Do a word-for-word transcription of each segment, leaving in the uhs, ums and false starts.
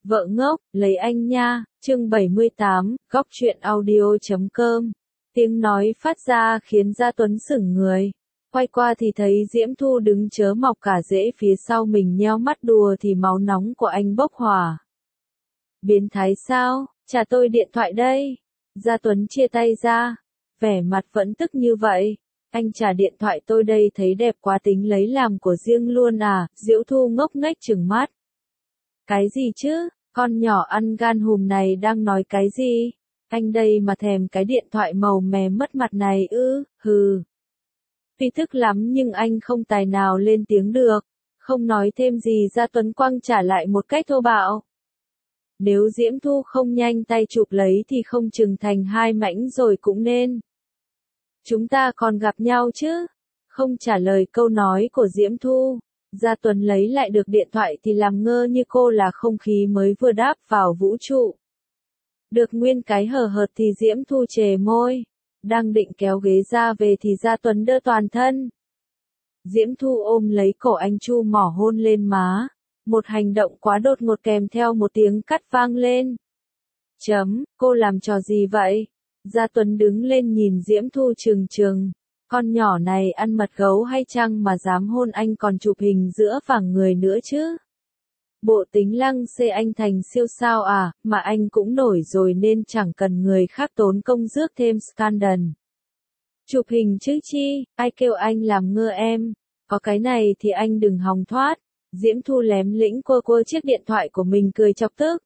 Vợ ngốc, lấy anh nha, chương bảy mươi tám, góc truyện audio chấm com. Tiếng nói phát ra khiến Gia Tuấn sửng người. Quay qua thì thấy Diễm Thu đứng chớ mọc cả rễ phía sau mình nheo mắt đùa thì máu nóng của anh bốc hỏa. Biến thái sao, trả tôi điện thoại đây. Gia Tuấn chia tay ra, vẻ mặt vẫn tức như vậy. Anh trả điện thoại tôi đây, thấy đẹp quá tính lấy làm của riêng luôn à. Diễm Thu ngốc nghếch trừng mắt. Cái gì chứ, con nhỏ ăn gan hùm này đang nói cái gì? Anh đây mà thèm cái điện thoại màu mè mất mặt này ư, hừ. Tuy tức lắm nhưng anh không tài nào lên tiếng được. Không nói thêm gì, Gia Tuấn quăng trả lại một cách thô bạo. Nếu Diễm Thu không nhanh tay chụp lấy thì không chừng thành hai mảnh rồi cũng nên. Chúng ta còn gặp nhau chứ? Không trả lời câu nói của Diễm Thu. Gia Tuấn lấy lại được điện thoại thì làm ngơ như cô là không khí mới vừa đáp vào vũ trụ. Được nguyên cái hờ hợt thì Diễm Thu chề môi. Đang định kéo ghế ra về thì Gia Tuấn đỡ toàn thân. Diễm Thu ôm lấy cổ anh chu mỏ hôn lên má. Một hành động quá đột ngột kèm theo một tiếng cắt vang lên. Chấm, cô làm trò gì vậy? Gia Tuấn đứng lên nhìn Diễm Thu trừng trừng. Con nhỏ này ăn mật gấu hay chăng mà dám hôn anh còn chụp hình giữa vàng người nữa chứ? Bộ tính lăng xê anh thành siêu sao à, mà anh cũng nổi rồi nên chẳng cần người khác tốn công rước thêm scandal. Chụp hình chứ chi, ai kêu anh làm ngơ em, có cái này thì anh đừng hòng thoát. Diễm Thu lém lĩnh quơ quơ chiếc điện thoại của mình cười chọc tức.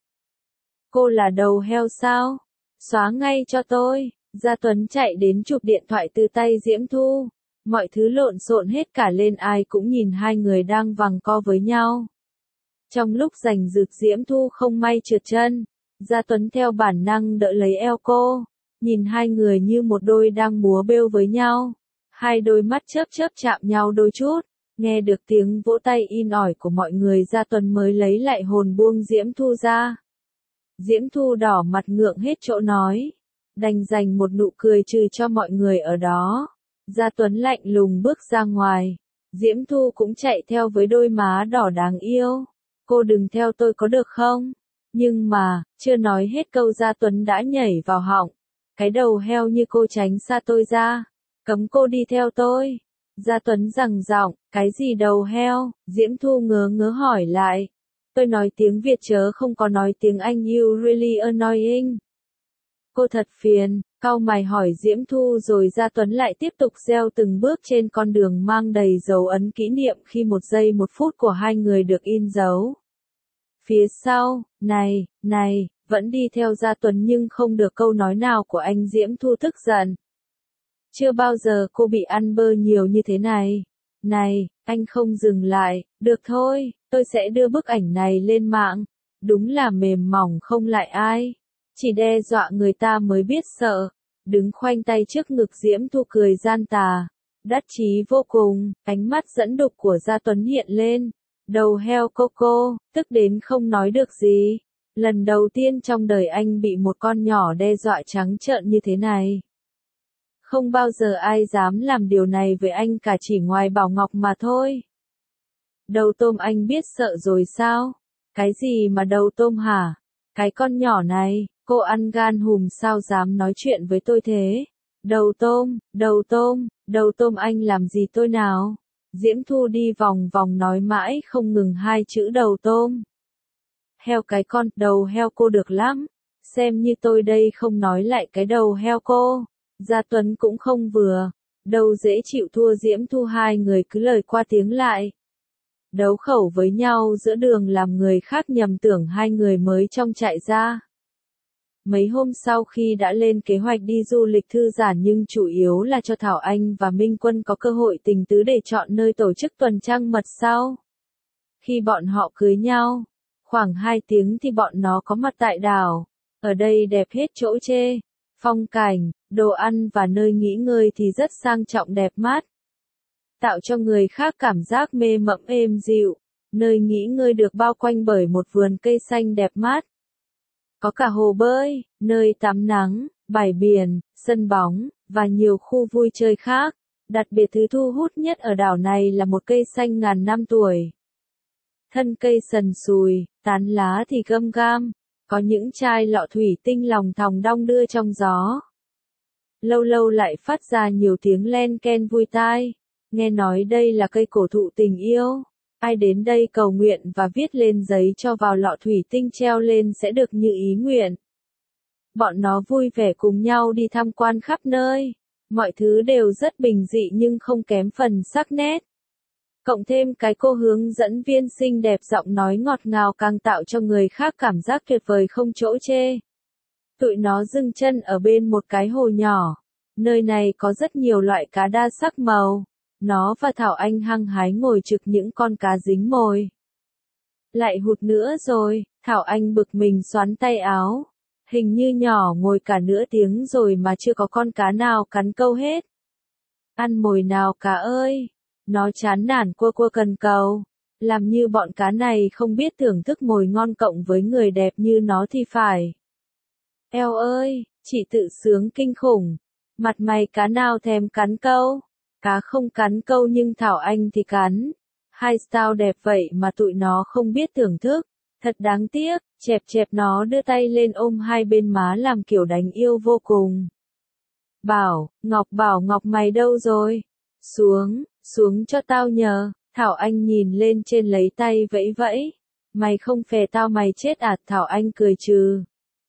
Cô là đầu heo sao? Xóa ngay cho tôi. Gia Tuấn chạy đến chụp điện thoại từ tay Diễm Thu. Mọi thứ lộn xộn hết cả lên, ai cũng nhìn hai người đang vằng co với nhau. Trong lúc giành giật Diễm Thu không may trượt chân. Gia Tuấn theo bản năng đỡ lấy eo cô. Nhìn hai người như một đôi đang múa bêu với nhau. Hai đôi mắt chớp chớp chạm nhau đôi chút. Nghe được tiếng vỗ tay in ỏi của mọi người, Gia Tuấn mới lấy lại hồn buông Diễm Thu ra. Diễm Thu đỏ mặt ngượng hết chỗ nói. Đành dành một nụ cười trừ cho mọi người ở đó. Gia Tuấn lạnh lùng bước ra ngoài. Diễm Thu cũng chạy theo với đôi má đỏ đáng yêu. Cô đừng theo tôi có được không? Nhưng mà, chưa nói hết câu Gia Tuấn đã nhảy vào họng. Cái đầu heo như cô tránh xa tôi ra. Cấm cô đi theo tôi. Gia Tuấn gằn giọng, cái gì đầu heo? Diễm Thu ngớ ngớ hỏi lại. Tôi nói tiếng Việt chớ không có nói tiếng Anh. You really annoying. Cô thật phiền, cau mày hỏi Diễm Thu, rồi Gia Tuấn lại tiếp tục gieo từng bước trên con đường mang đầy dấu ấn kỷ niệm khi một giây một phút của hai người được in dấu. Phía sau, này, này, vẫn đi theo Gia Tuấn nhưng không được câu nói nào của anh. Diễm Thu tức giận. Chưa bao giờ cô bị ăn bơ nhiều như thế này. Này, anh không dừng lại, được thôi, tôi sẽ đưa bức ảnh này lên mạng. Đúng là mềm mỏng không lại ai. Chỉ đe dọa người ta mới biết sợ. Đứng khoanh tay trước ngực, Diễm Thu cười gian tà. Đắc chí vô cùng, ánh mắt dẫn đục của Gia Tuấn hiện lên. Đầu heo cô cô, tức đến không nói được gì. Lần đầu tiên trong đời anh bị một con nhỏ đe dọa trắng trợn như thế này. Không bao giờ ai dám làm điều này với anh cả, chỉ ngoài Bảo Ngọc mà thôi. Đầu tôm, anh biết sợ rồi sao? Cái gì mà đầu tôm hả? Cái con nhỏ này, cô ăn gan hùm sao dám nói chuyện với tôi thế? Đầu tôm, đầu tôm, đầu tôm anh làm gì tôi nào? Diễm Thu đi vòng vòng nói mãi không ngừng hai chữ đầu tôm. Heo cái con, đầu heo cô được lắm. Xem như tôi đây không nói lại cái đầu heo cô. Gia Tuấn cũng không vừa. Đâu dễ chịu thua Diễm Thu, hai người cứ lời qua tiếng lại. Đấu khẩu với nhau giữa đường làm người khác nhầm tưởng hai người mới trong trại ra. Mấy hôm sau khi đã lên kế hoạch đi du lịch thư giãn nhưng chủ yếu là cho Thảo Anh và Minh Quân có cơ hội tình tứ để chọn nơi tổ chức tuần trăng mật sau. Khi bọn họ cưới nhau, khoảng hai tiếng thì bọn nó có mặt tại đảo. Ở đây đẹp hết chỗ chê. Phong cảnh, đồ ăn và nơi nghỉ ngơi thì rất sang trọng đẹp mắt. Tạo cho người khác cảm giác mê mẫm êm dịu. Nơi nghỉ ngơi được bao quanh bởi một vườn cây xanh đẹp mắt. Có cả hồ bơi, nơi tắm nắng, bãi biển, sân bóng, và nhiều khu vui chơi khác. Đặc biệt thứ thu hút nhất ở đảo này là một cây xanh ngàn năm tuổi. thân cây sần sùi, tán lá thì gâm gam, có những chai lọ thủy tinh lòng thòng đong đưa trong gió. Lâu lâu lại phát ra nhiều tiếng len ken vui tai, nghe nói đây là cây cổ thụ tình yêu. Ai đến đây cầu nguyện và viết lên giấy cho vào lọ thủy tinh treo lên sẽ được như ý nguyện. Bọn nó vui vẻ cùng nhau đi tham quan khắp nơi. Mọi thứ đều rất bình dị nhưng không kém phần sắc nét. Cộng thêm cái cô hướng dẫn viên xinh đẹp giọng nói ngọt ngào càng tạo cho người khác cảm giác tuyệt vời không chỗ chê. Tụi nó dừng chân ở bên một cái hồ nhỏ. Nơi này có rất nhiều loại cá đa sắc màu. Nó và Thảo Anh hăng hái ngồi trực những con cá dính mồi. Lại hụt nữa rồi, Thảo Anh bực mình xoắn tay áo. Hình như nhỏ ngồi cả nửa tiếng rồi mà chưa có con cá nào cắn câu hết. Ăn mồi nào cá ơi! Nó chán nản cua cua cần cầu. Làm như bọn cá này không biết thưởng thức mồi ngon cộng với người đẹp như nó thì phải. Eo ơi, chị tự sướng kinh khủng. Mặt mày cá nào thèm cắn câu. Cá không cắn câu nhưng Thảo Anh thì cắn. Hai style đẹp vậy mà tụi nó không biết thưởng thức. Thật đáng tiếc, chẹp chẹp nó đưa tay lên ôm hai bên má làm kiểu đánh yêu vô cùng. Bảo, Ngọc bảo Ngọc mày đâu rồi? Xuống, xuống cho tao nhờ. Thảo Anh nhìn lên trên lấy tay vẫy vẫy. Mày không phè tao mày chết à? Thảo Anh cười trừ.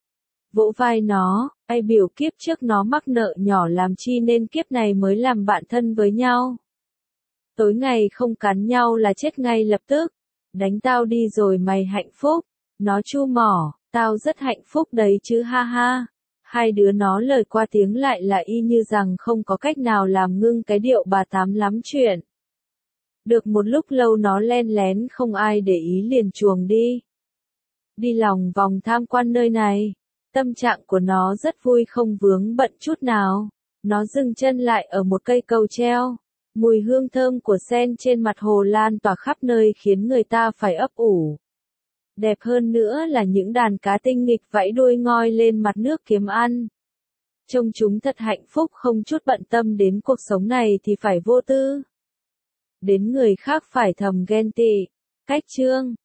Vỗ vai nó, ai biểu kiếp trước nó mắc nợ nhỏ làm chi nên kiếp này mới làm bạn thân với nhau. Tối ngày không cắn nhau là chết ngay lập tức. Đánh tao đi rồi mày hạnh phúc. Nó chu mỏ, tao rất hạnh phúc đấy chứ ha ha. Hai đứa nó lời qua tiếng lại là y như rằng không có cách nào làm ngưng cái điệu bà tám lắm chuyện. Được một lúc lâu nó len lén không ai để ý liền chuồng đi. Đi lòng vòng tham quan nơi này. Tâm trạng của nó rất vui không vướng bận chút nào. Nó dừng chân lại ở một cây cầu treo. Mùi hương thơm của sen trên mặt hồ lan tỏa khắp nơi khiến người ta phải ấp ủ. Đẹp hơn nữa là những đàn cá tinh nghịch vẫy đuôi ngoi lên mặt nước kiếm ăn. Trông chúng thật hạnh phúc không chút bận tâm đến cuộc sống này thì phải vô tư. Đến người khác phải thầm ghen tị. Cách chương